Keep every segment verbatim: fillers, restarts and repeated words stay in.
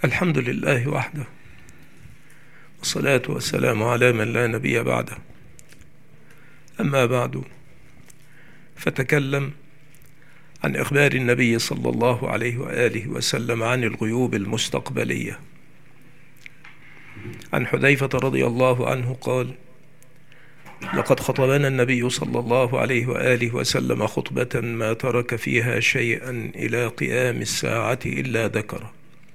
الحمد لله وحده، والصلاة والسلام على من لا نبي بعده. أما بعد، فتكلم عن إخبار النبي صلى الله عليه وآله وسلم عن الغيوب المستقبلية. عن حذيفة رضي الله عنه قال: لقد خطبنا النبي صلى الله عليه وآله وسلم خطبة ما ترك فيها شيئا إلى قيام الساعة إلا ذكره،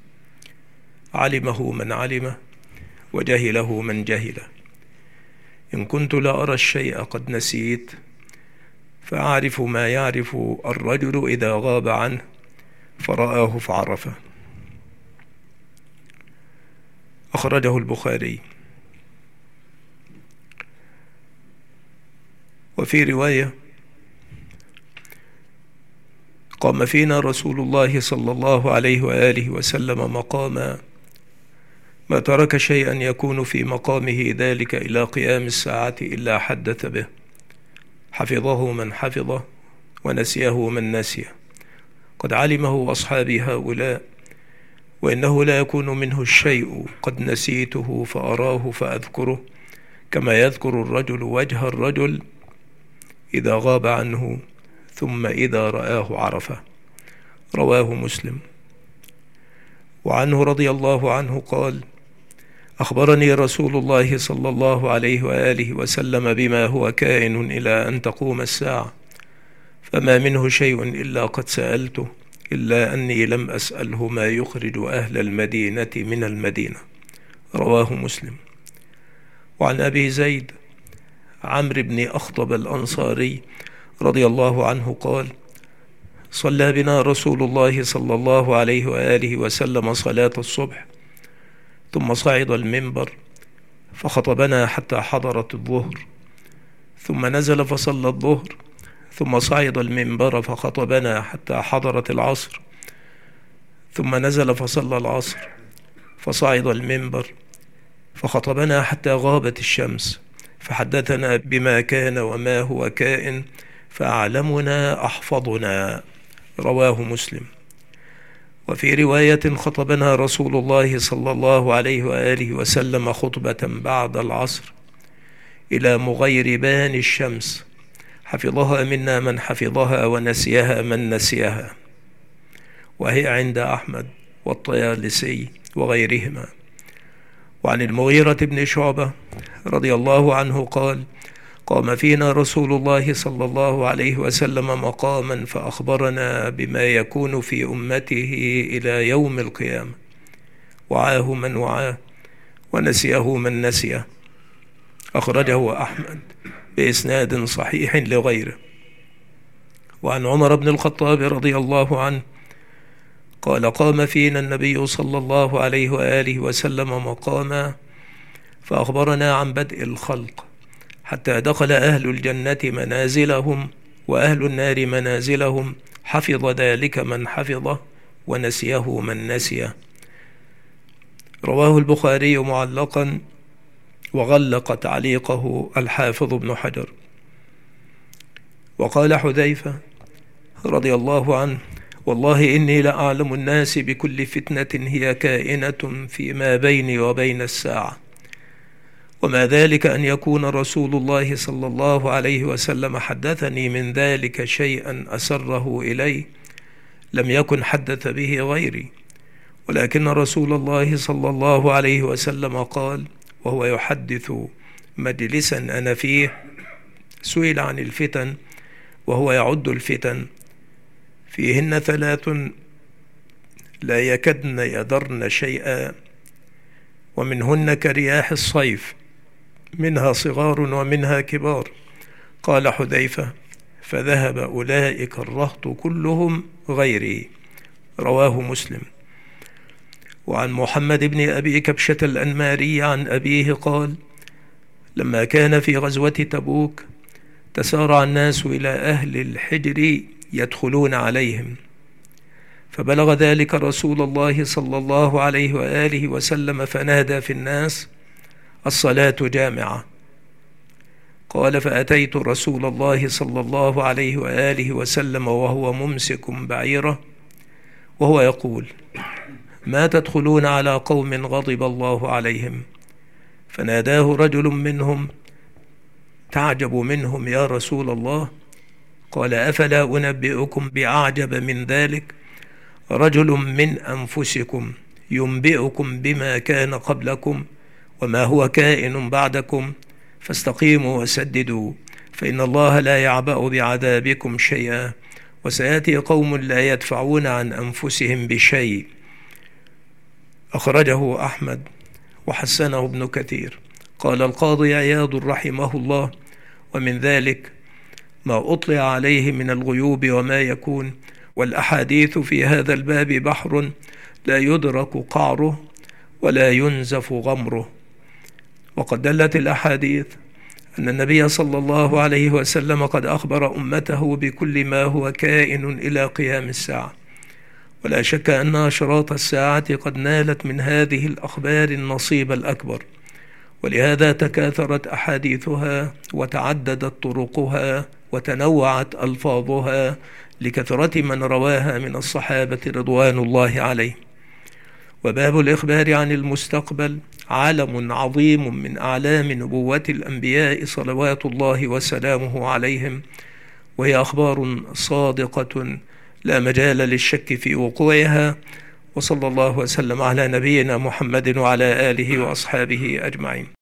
علمه من علمه وجهله من جهله. إن كنت لأرى الشيء قد نسيت، فأعرف ما يعرف الرجل إذا غاب عنه فرآه فعرفه. أخرجه البخاري. وفي رواية: قام فينا رسول الله صلى الله عليه وآله وسلم مقاما ما ترك شيئا يكون في مقامه ذلك إلى قيام الساعة إلا حدث به، حفظه من حفظه ونسيه من نسيه. قد علمه أصحابي هؤلاء، وإنه لا يكون منه الشيء قد نسيته فأراه فأذكره، كما يذكر الرجل وجه الرجل إذا غاب عنه ثم إذا رآه عرفه. رواه مسلم. وعنه رضي الله عنه قال: أخبرني رسول الله صلى الله عليه وآله وسلم بما هو كائن إلى أن تقوم الساعة، فما منه شيء إلا قد سألته، إلا أني لم أسأله ما يخرج أهل المدينة من المدينة. رواه مسلم. وعن أبي زيد عمرو بن أخطب الأنصاري رضي الله عنه قال: صلى بنا رسول الله صلى الله عليه وآله وسلم صلاة الصبح، ثم صعد المنبر فخطبنا حتى حضرت الظهر، ثم نزل فصلى الظهر، ثم صعد المنبر فخطبنا حتى حضرت العصر، ثم نزل فصلى العصر، فصعد المنبر فخطبنا حتى غابت الشمس، فحدثنا بما كان وما هو كائن، فأعلمنا أحفظنا. رواه مسلم. وفي رواية: خطبنا رسول الله صلى الله عليه وآله وسلم خطبة بعد العصر إلى مغيربان الشمس، حفظها منا من حفظها ونسيها من نسيها، وهي عند أحمد والطيالسي وغيرهما. وعن المغيرة بن شعبة رضي الله عنه قال: قام فينا رسول الله صلى الله عليه وسلم مقاما فأخبرنا بما يكون في أمته إلى يوم القيامة، وعاه من وعاه ونسيه من نسيه. أخرجه أحمد بإسناد صحيح لغيره. وعن عمر بن الخطاب رضي الله عنه قال: قام فينا النبي صلى الله عليه وآله وسلم مقاما فأخبرنا عن بدء الخلق، حتى دخل أهل الجنة منازلهم وأهل النار منازلهم، حفظ ذلك من حفظه ونسيه من نسيه. رواه البخاري معلقا، وغلق تعليقه الحافظ ابن حجر. وقال حذيفة رضي الله عنه: والله إني لأعلم الناس بكل فتنة هي كائنة فيما بيني وبين الساعة، وما ذلك أن يكون رسول الله صلى الله عليه وسلم حدثني من ذلك شيئا أسره إلي لم يكن حدث به غيري، ولكن رسول الله صلى الله عليه وسلم قال وهو يحدث مجلسا أنا فيه: سئل عن الفتن وهو يعد الفتن: فيهن ثلاث لا يكدن يذرن شيئا، ومنهن كرياح الصيف، منها صغار ومنها كبار. قال حذيفة: فذهب أولئك الرهط كلهم غيري. رواه مسلم. وعن محمد بن أبي كبشة الأنماري عن أبيه قال: لما كان في غزوة تبوك تسارع الناس إلى أهل الحجر يدخلون عليهم، فبلغ ذلك رسول الله صلى الله عليه وآله وسلم فنادى في الناس: الصلاة جامعة. قال: فأتيت رسول الله صلى الله عليه وآله وسلم وهو ممسك بعيره وهو يقول: ما تدخلون على قوم غضب الله عليهم. فناداه رجل منهم: تعجب منهم يا رسول الله؟ قال: أفلا أنبئكم بأعجب من ذلك؟ رجل من أنفسكم ينبئكم بما كان قبلكم وما هو كائن بعدكم، فاستقيموا وسددوا، فإن الله لا يعبأ بعذابكم شيئا، وسيأتي قوم لا يدفعون عن أنفسهم بشيء. أخرجه أحمد وحسنه ابن كثير. قال القاضي عياض رحمه الله: ومن ذلك ما أطلع عليه من الغيوب وما يكون، والأحاديث في هذا الباب بحر لا يدرك قعره ولا ينزف غمره. وقد دلت الأحاديث أن النبي صلى الله عليه وسلم قد أخبر أمته بكل ما هو كائن إلى قيام الساعة، ولا شك أن أشراط الساعة قد نالت من هذه الأخبار النصيب الأكبر، ولهذا تكاثرت أحاديثها وتعددت طرقها وتنوعت ألفاظها لكثرة من رواها من الصحابة رضوان الله عليهم. وباب الإخبار عن المستقبل عالم عظيم من أعلام نبوة الأنبياء صلوات الله وسلامه عليهم، وهي أخبار صادقة لا مجال للشك في وقوعها. وصلى الله وسلم على نبينا محمد وعلى آله وأصحابه أجمعين.